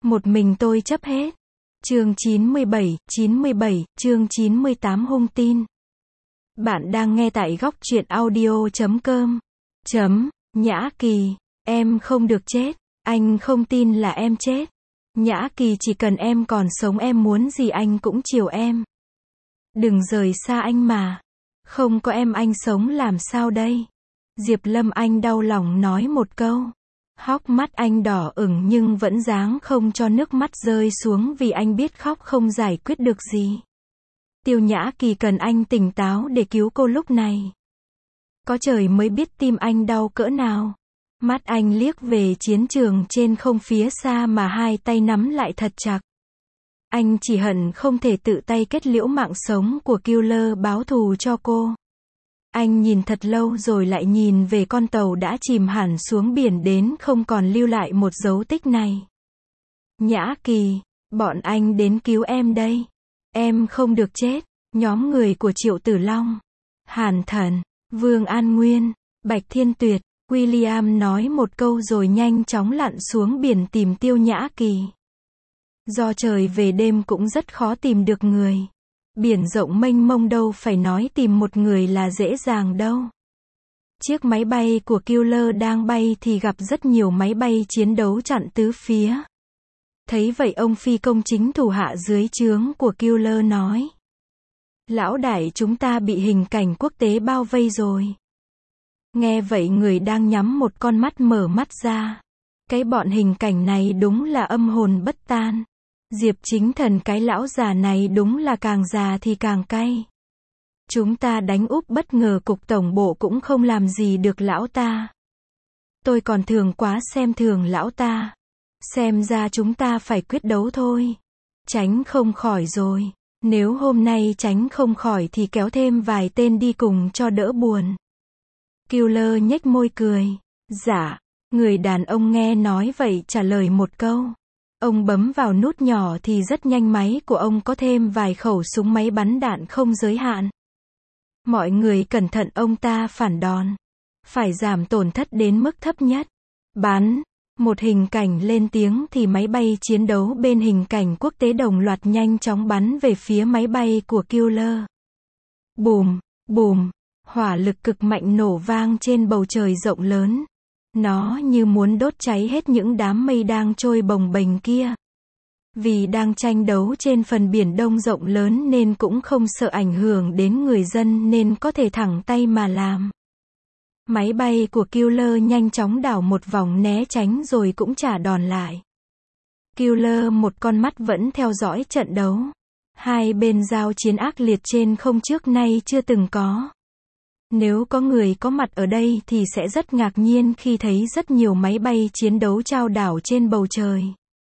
Một mình tôi chấp hết. Chương 97, chương 98 hung tin. Bạn đang nghe tại góc truyện audio.com. Nhã Kỳ, em không được chết, anh không tin là em chết. Nhã Kỳ, chỉ cần em còn sống em muốn gì anh cũng chiều em. Đừng rời xa anh mà. Không có em anh sống làm sao đây? Diệp Lâm Anh đau lòng nói một câu. Hốc mắt anh đỏ ửng nhưng vẫn dáng không cho nước mắt rơi xuống vì anh biết khóc không giải quyết được gì. Tiêu Nhã Kỳ cần anh tỉnh táo để cứu cô lúc này. Có trời mới biết tim anh đau cỡ nào. Mắt anh liếc về chiến trường trên không phía xa mà hai tay nắm lại thật chặt. Anh chỉ hận không thể tự tay kết liễu mạng sống của Killer báo thù cho cô. Anh nhìn thật lâu rồi lại nhìn về con tàu đã chìm hẳn xuống biển đến không còn lưu lại một dấu tích này. Nhã Kỳ, bọn anh đến cứu em đây. Em không được chết. Nhóm người của Triệu Tử Long, Hàn Thần, Vương An Nguyên, Bạch Thiên Tuyệt, William nói một câu rồi nhanh chóng lặn xuống biển tìm Tiêu Nhã Kỳ. Do trời về đêm cũng rất khó tìm được người. Biển rộng mênh mông đâu phải nói tìm một người là dễ dàng đâu. Chiếc máy bay của Killer đang bay thì gặp rất nhiều máy bay chiến đấu chặn tứ phía. Thấy vậy ông phi công chính thủ hạ dưới trướng của Killer nói. Lão đại, chúng ta bị hình cảnh quốc tế bao vây rồi. Nghe vậy người đang nhắm một con mắt mở mắt ra. Cái bọn hình cảnh này đúng là âm hồn bất tan. Diệp Chính Thần, cái lão già này đúng là càng già thì càng cay. Chúng ta đánh úp bất ngờ cục tổng bộ cũng không làm gì được lão ta. Tôi còn thường quá xem thường lão ta. Xem ra chúng ta phải quyết đấu thôi. Tránh không khỏi rồi. Nếu hôm nay tránh không khỏi thì kéo thêm vài tên đi cùng cho đỡ buồn. Killer nhếch môi cười. Dạ. Người đàn ông nghe nói vậy trả lời một câu. Ông bấm vào nút nhỏ thì rất nhanh máy của ông có thêm vài khẩu súng máy bắn đạn không giới hạn. Mọi người cẩn thận, ông ta phản đòn. Phải giảm tổn thất đến mức thấp nhất. Bắn. Một hình cảnh lên tiếng thì máy bay chiến đấu bên hình cảnh quốc tế đồng loạt nhanh chóng bắn về phía máy bay của Killer. Bùm, bùm. Hỏa lực cực mạnh nổ vang trên bầu trời rộng lớn. Nó như muốn đốt cháy hết những đám mây đang trôi bồng bềnh kia. Vì đang tranh đấu trên phần biển Đông rộng lớn nên cũng không sợ ảnh hưởng đến người dân nên có thể thẳng tay mà làm. Máy bay của Killer nhanh chóng đảo một vòng né tránh rồi cũng trả đòn lại. Killer một con mắt vẫn theo dõi trận đấu. Hai bên giao chiến ác liệt trên không trước nay chưa từng có. Nếu có người có mặt ở đây thì sẽ rất ngạc nhiên khi thấy rất nhiều máy bay chiến đấu chao đảo trên bầu trời.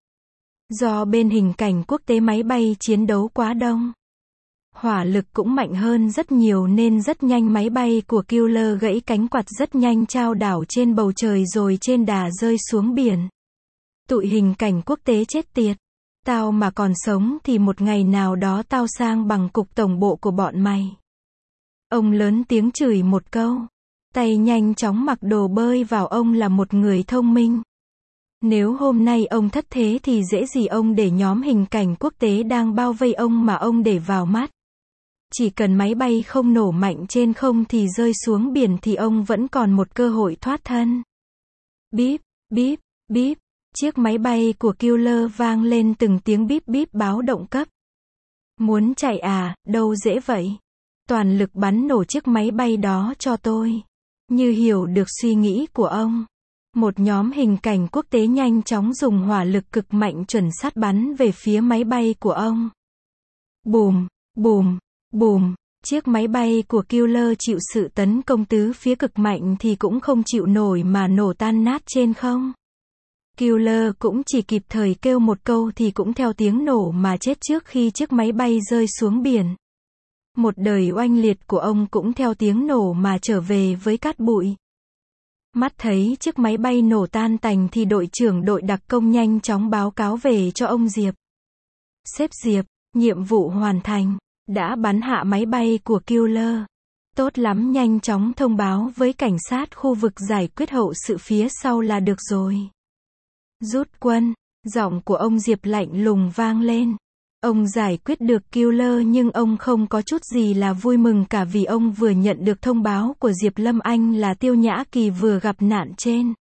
Do bên hình cảnh quốc tế máy bay chiến đấu quá đông. Hỏa lực cũng mạnh hơn rất nhiều nên rất nhanh máy bay của Killer gãy cánh quạt rất nhanh chao đảo trên bầu trời rồi trên đà rơi xuống biển. Tụi hình cảnh quốc tế chết tiệt. Tao mà còn sống thì một ngày nào đó tao sang bằng cục tổng bộ của bọn mày. Ông lớn tiếng chửi một câu. Tay nhanh chóng mặc đồ bơi vào, ông là một người thông minh. Nếu hôm nay ông thất thế thì dễ gì ông để nhóm hình cảnh quốc tế đang bao vây ông mà ông để vào mắt. Chỉ cần máy bay không nổ mạnh trên không thì rơi xuống biển thì ông vẫn còn một cơ hội thoát thân. Bíp, bíp, bíp. Chiếc máy bay của Killer vang lên từng tiếng bíp bíp báo động cấp. Muốn chạy à, đâu dễ vậy. Toàn lực bắn nổ chiếc máy bay đó cho tôi. Như hiểu được suy nghĩ của ông. Một nhóm hình cảnh quốc tế nhanh chóng dùng hỏa lực cực mạnh chuẩn xác bắn về phía máy bay của ông. Bùm, bùm, bùm. Chiếc máy bay của Killer chịu sự tấn công tứ phía cực mạnh thì cũng không chịu nổi mà nổ tan nát trên không. Killer cũng chỉ kịp thời kêu một câu thì cũng theo tiếng nổ mà chết trước khi chiếc máy bay rơi xuống biển. Một đời oanh liệt của ông cũng theo tiếng nổ mà trở về với cát bụi. Mắt thấy chiếc máy bay nổ tan tành thì đội trưởng đội đặc công nhanh chóng báo cáo về cho ông Diệp. Sếp Diệp, nhiệm vụ hoàn thành. Đã bắn hạ máy bay của Killer. Tốt lắm, nhanh chóng thông báo với cảnh sát khu vực giải quyết hậu sự phía sau là được rồi. Rút quân. Giọng của ông Diệp lạnh lùng vang lên. Ông giải quyết được killer nhưng ông không có chút gì là vui mừng cả vì ông vừa nhận được thông báo của Diệp Lâm Anh là Tiêu Nhã Kỳ vừa gặp nạn trên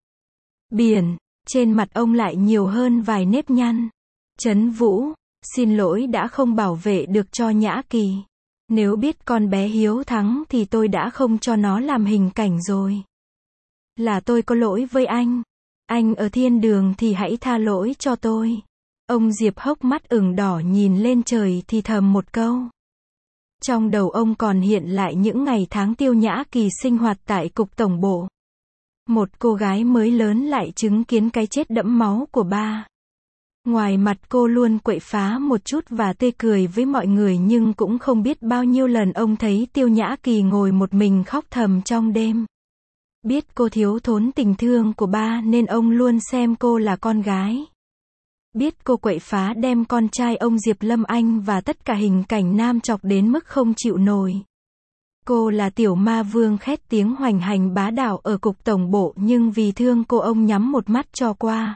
biển. Trên mặt ông lại nhiều hơn vài nếp nhăn. Trấn Vũ, xin lỗi đã không bảo vệ được cho Nhã Kỳ. Nếu biết con bé hiếu thắng thì tôi đã không cho nó làm hình cảnh rồi. Là tôi có lỗi với anh. Anh ở thiên đường thì hãy tha lỗi cho tôi. Ông Diệp hốc mắt ửng đỏ nhìn lên trời thì thầm một câu. Trong đầu ông còn hiện lại những ngày tháng Tiêu Nhã Kỳ sinh hoạt tại cục tổng bộ. Một cô gái mới lớn lại chứng kiến cái chết đẫm máu của ba. Ngoài mặt cô luôn quậy phá một chút và tươi cười với mọi người nhưng cũng không biết bao nhiêu lần ông thấy Tiêu Nhã Kỳ ngồi một mình khóc thầm trong đêm. Biết cô thiếu thốn tình thương của ba nên ông luôn xem cô là con gái. Biết cô quậy phá đem con trai ông Diệp Lâm Anh và tất cả hình cảnh nam chọc đến mức không chịu nổi. Cô là tiểu ma vương khét tiếng hoành hành bá đạo ở cục tổng bộ nhưng vì thương cô ông nhắm một mắt cho qua.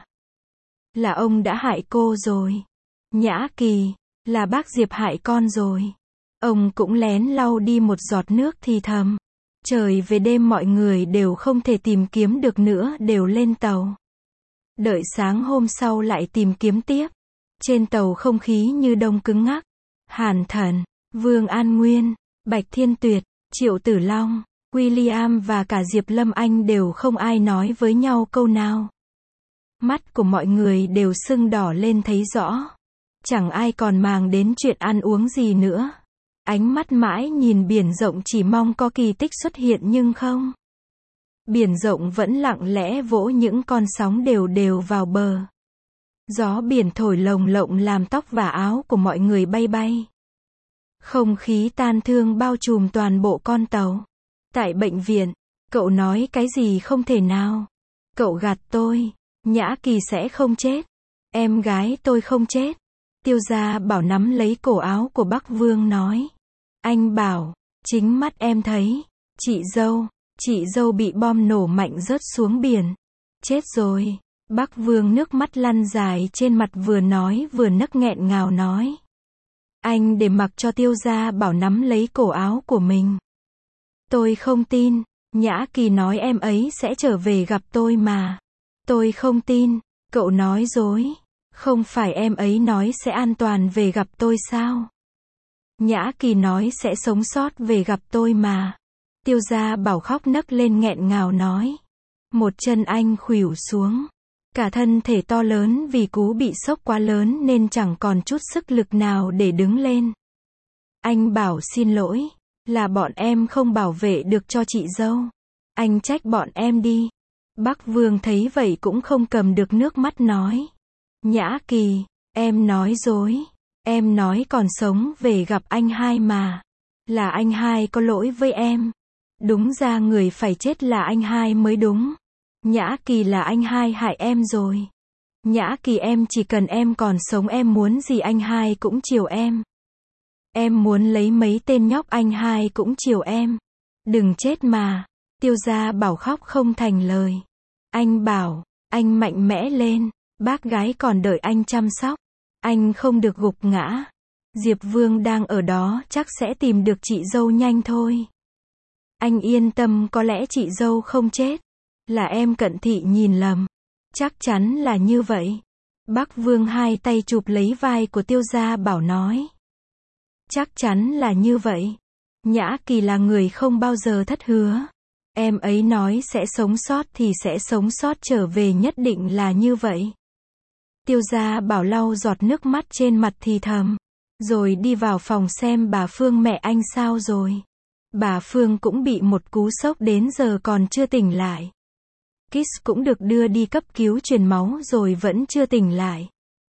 Là ông đã hại cô rồi. Nhã Kỳ, là bác Diệp hại con rồi. Ông cũng lén lau đi một giọt nước thì thầm. Trời về đêm mọi người đều không thể tìm kiếm được nữa đều lên tàu. Đợi sáng hôm sau lại tìm kiếm tiếp. Trên tàu không khí như đông cứng ngắc. Hàn Thần, Vương An Nguyên, Bạch Thiên Tuyệt, Triệu Tử Long, William và cả Diệp Lâm Anh đều không ai nói với nhau câu nào. Mắt của mọi người đều sưng đỏ lên thấy rõ. Chẳng ai còn màng đến chuyện ăn uống gì nữa. Ánh mắt mãi nhìn biển rộng chỉ mong có kỳ tích xuất hiện nhưng không. Biển rộng vẫn lặng lẽ vỗ những con sóng đều đều vào bờ. Gió biển thổi lồng lộng làm tóc và áo của mọi người bay bay. Không khí tan thương bao trùm toàn bộ con tàu. Tại bệnh viện, cậu nói cái gì không thể nào. Cậu gạt tôi. Nhã Kỳ sẽ không chết. Em gái tôi không chết. Tiêu Gia Bảo nắm lấy cổ áo của Bắc Vương nói. Anh bảo, chính mắt em thấy. Chị dâu bị bom nổ mạnh rớt xuống biển. Chết rồi. Bắc Vương nước mắt lăn dài trên mặt vừa nói vừa nấc nghẹn ngào nói. Anh để mặc cho Tiêu Gia Bảo nắm lấy cổ áo của mình. Tôi không tin. Nhã Kỳ nói em ấy sẽ trở về gặp tôi mà. Tôi không tin. Cậu nói dối. Không phải em ấy nói sẽ an toàn về gặp tôi sao? Nhã Kỳ nói sẽ sống sót về gặp tôi mà. Tiêu Gia Bảo khóc nấc lên nghẹn ngào nói. Một chân anh khuỵu xuống. Cả thân thể to lớn vì cú bị sốc quá lớn nên chẳng còn chút sức lực nào để đứng lên. Anh bảo xin lỗi. Là bọn em không bảo vệ được cho chị dâu. Anh trách bọn em đi. Bắc Vương thấy vậy cũng không cầm được nước mắt nói. Nhã Kỳ, em nói dối. Em nói còn sống về gặp anh hai mà. Là anh hai có lỗi với em. Đúng ra người phải chết là anh hai mới đúng. Nhã Kỳ là anh hai hại em rồi. Nhã Kỳ em chỉ cần em còn sống em muốn gì anh hai cũng chiều em. Em muốn lấy mấy tên nhóc anh hai cũng chiều em. Đừng chết mà. Tiêu Gia Bảo khóc không thành lời. Anh bảo, anh mạnh mẽ lên. Bác gái còn đợi anh chăm sóc. Anh không được gục ngã. Diệp Vương đang ở đó chắc sẽ tìm được chị dâu nhanh thôi. Anh yên tâm có lẽ chị dâu không chết. Là em Cận Thị nhìn lầm. Chắc chắn là như vậy. Bắc Vương hai tay chụp lấy vai của Tiêu Gia Bảo nói. Chắc chắn là như vậy. Nhã Kỳ là người không bao giờ thất hứa. Em ấy nói sẽ sống sót thì sẽ sống sót trở về nhất định là như vậy. Tiêu Gia Bảo lau giọt nước mắt trên mặt thì thầm. Rồi đi vào phòng xem bà Phương mẹ anh sao rồi. Bà Phương cũng bị một cú sốc đến giờ còn chưa tỉnh lại. Kiss cũng được đưa đi cấp cứu truyền máu rồi vẫn chưa tỉnh lại.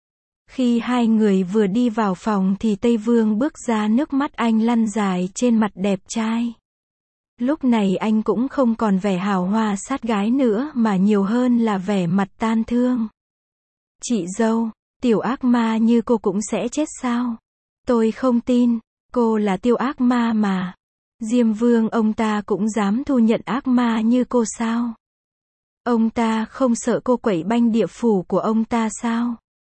Khi hai người vừa đi vào phòng thì Tây Vương bước ra nước mắt anh lăn dài trên mặt đẹp trai. Lúc này anh cũng không còn vẻ hào hoa sát gái nữa mà nhiều hơn là vẻ mặt tan thương. Chị dâu, tiểu ác ma như cô cũng sẽ chết sao? Tôi không tin, cô là tiêu ác ma mà. Diêm Vương ông ta cũng dám thu nhận ác ma như cô sao? Ông ta không sợ cô quẩy banh địa phủ của ông ta sao?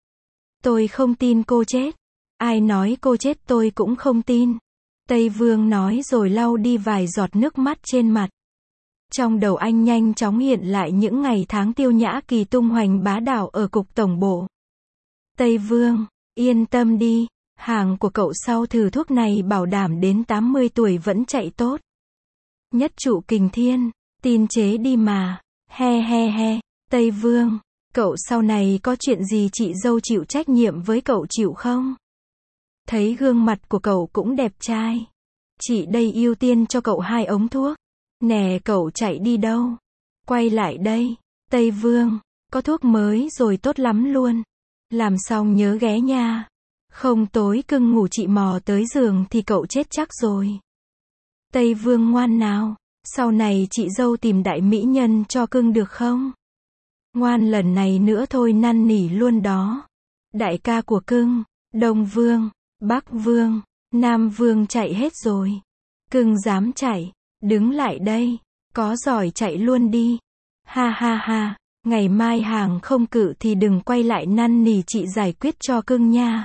Tôi không tin cô chết. Ai nói cô chết tôi cũng không tin. Tây Vương nói rồi lau đi vài giọt nước mắt trên mặt. Trong đầu anh nhanh chóng hiện lại những ngày tháng Tiêu Nhã Kỳ tung hoành bá đạo ở cục tổng bộ. Tây Vương, yên tâm đi, hàng của cậu sau thử thuốc này bảo đảm đến 80 tuổi vẫn chạy tốt. Nhất trụ kình thiên, tin chế đi mà, he he he, Tây Vương, cậu sau này có chuyện gì chị dâu chịu trách nhiệm với cậu chịu không? Thấy gương mặt của cậu cũng đẹp trai. Chị đây ưu tiên cho cậu 2 ống thuốc. Nè cậu chạy đi đâu? Quay lại đây. Tây Vương, có thuốc mới rồi tốt lắm luôn. Làm xong nhớ ghé nha. Không tối cưng ngủ chị mò tới giường thì cậu chết chắc rồi. Tây Vương ngoan nào. Sau này chị dâu tìm đại mỹ nhân cho cưng được không? Ngoan lần này nữa thôi năn nỉ luôn đó. Đại ca của cưng, Đông Vương, Bắc Vương, Nam Vương chạy hết rồi. Cưng dám chạy, đứng lại đây, có giỏi chạy luôn đi. Ha ha ha, ngày mai hàng không cự thì đừng quay lại năn nỉ chị giải quyết cho cưng nha.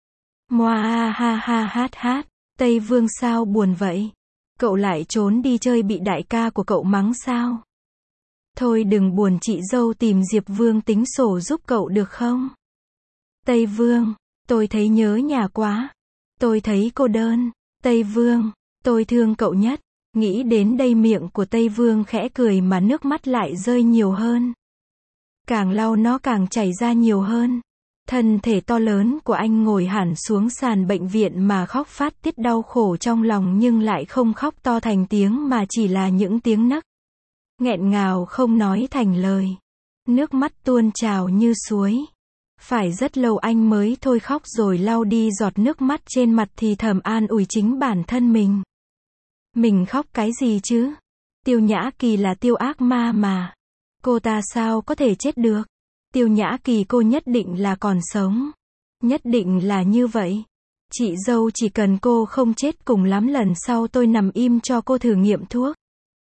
Moa ha ha hát hát, Tây Vương sao buồn vậy? Cậu lại trốn đi chơi bị đại ca của cậu mắng sao? Thôi đừng buồn chị dâu tìm Diệp Vương tính sổ giúp cậu được không? Tây Vương, tôi thấy nhớ nhà quá. Tôi thấy cô đơn. Tây Vương, tôi thương cậu nhất. Nghĩ đến đây miệng của Tây Vương khẽ cười mà nước mắt lại rơi nhiều hơn. Càng lau nó càng chảy ra nhiều hơn. Thân thể to lớn của anh ngồi hẳn xuống sàn bệnh viện mà khóc phát tiết đau khổ trong lòng nhưng lại không khóc to thành tiếng mà chỉ là những tiếng nấc. Nghẹn ngào không nói thành lời. Nước mắt tuôn trào như suối. Phải rất lâu anh mới thôi khóc rồi lau đi giọt nước mắt trên mặt thì thầm an ủi chính bản thân mình. Mình khóc cái gì chứ? Tiêu Nhã Kỳ là Tiêu ác ma mà. Cô ta sao có thể chết được? Tiêu Nhã Kỳ cô nhất định là còn sống. Nhất định là như vậy. Chị dâu chỉ cần cô không chết cùng lắm lần sau tôi nằm im cho cô thử nghiệm thuốc.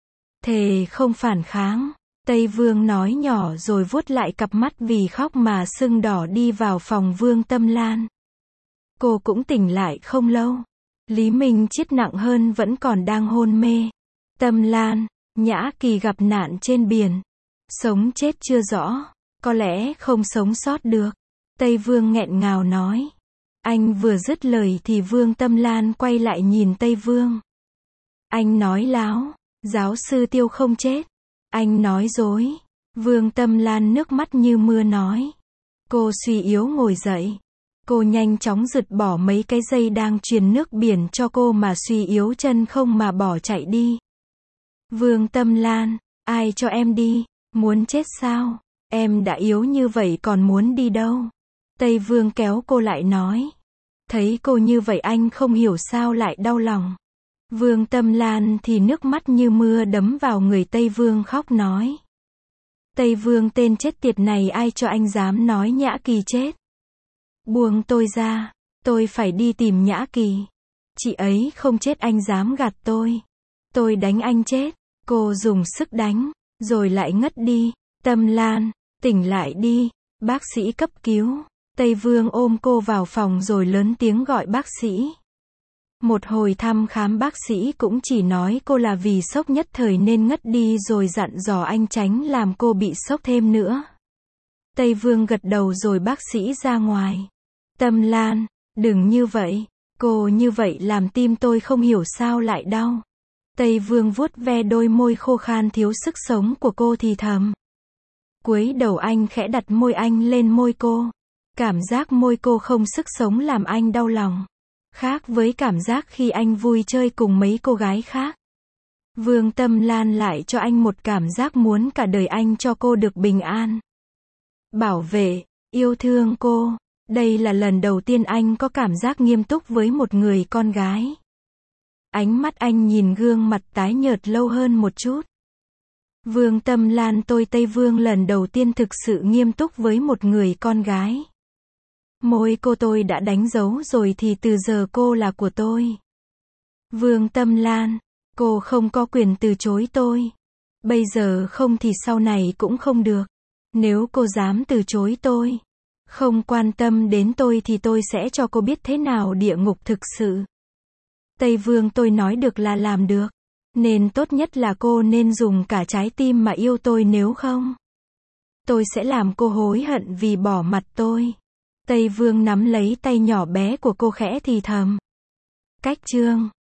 Thề không phản kháng. Tây Vương nói nhỏ rồi vuốt lại cặp mắt vì khóc mà sưng đỏ đi vào phòng Vương Tâm Lan. Cô cũng tỉnh lại không lâu. Lý Minh Chiết nặng hơn vẫn còn đang hôn mê. Tâm Lan, Nhã Kỳ gặp nạn trên biển. Sống chết chưa rõ. Có lẽ không sống sót được. Tây Vương nghẹn ngào nói. Anh vừa dứt lời thì Vương Tâm Lan quay lại nhìn Tây Vương. Anh nói láo. Giáo sư Tiêu không chết. Anh nói dối. Vương Tâm Lan nước mắt như mưa nói. Cô suy yếu ngồi dậy. Cô nhanh chóng rượt bỏ mấy cái dây đang truyền nước biển cho cô mà suy yếu chân không mà bỏ chạy đi. Vương Tâm Lan, ai cho em đi? Muốn chết sao? Em đã yếu như vậy còn muốn đi đâu? Tây Vương kéo cô lại nói. Thấy cô như vậy anh không hiểu sao lại đau lòng. Vương Tâm Lan thì nước mắt như mưa đấm vào người Tây Vương khóc nói. Tây Vương tên chết tiệt này ai cho anh dám nói Nhã Kỳ chết? Buông tôi ra, tôi phải đi tìm Nhã Kỳ. Chị ấy không chết anh dám gạt tôi. Tôi đánh anh chết. Cô dùng sức đánh, rồi lại ngất đi. Tâm Lan, tỉnh lại đi, bác sĩ cấp cứu. Tây Vương ôm cô vào phòng rồi lớn tiếng gọi bác sĩ. Một hồi thăm khám bác sĩ cũng chỉ nói cô là vì sốc nhất thời nên ngất đi rồi dặn dò anh tránh làm cô bị sốc thêm nữa. Tây Vương gật đầu rồi bác sĩ ra ngoài. Tâm Lan, đừng như vậy. Cô như vậy làm tim tôi không hiểu sao lại đau. Tây Vương vuốt ve đôi môi khô khan thiếu sức sống của cô thì thầm. Cúi đầu anh khẽ đặt môi anh lên môi cô. Cảm giác môi cô không sức sống làm anh đau lòng. Khác với cảm giác khi anh vui chơi cùng mấy cô gái khác. Vương Tâm Lan lại cho anh một cảm giác muốn cả đời anh cho cô được bình an. Bảo vệ, yêu thương cô. Đây là lần đầu tiên anh có cảm giác nghiêm túc với một người con gái. Ánh mắt anh nhìn gương mặt tái nhợt lâu hơn một chút. Vương Tâm Lan tôi Tây Vương lần đầu tiên thực sự nghiêm túc với một người con gái. Môi cô tôi đã đánh dấu rồi thì từ giờ cô là của tôi. Vương Tâm Lan, cô không có quyền từ chối tôi. Bây giờ không thì sau này cũng không được. Nếu cô dám từ chối tôi, Không quan tâm đến tôi thì tôi sẽ cho cô biết thế nào địa ngục thực sự. Tây Vương, tôi nói được là làm được. Nên tốt nhất là cô nên dùng cả trái tim mà yêu tôi, nếu không tôi sẽ làm cô hối hận vì bỏ mặt tôi. Tây Vương nắm lấy tay nhỏ bé của cô khẽ thì thầm. Cách chương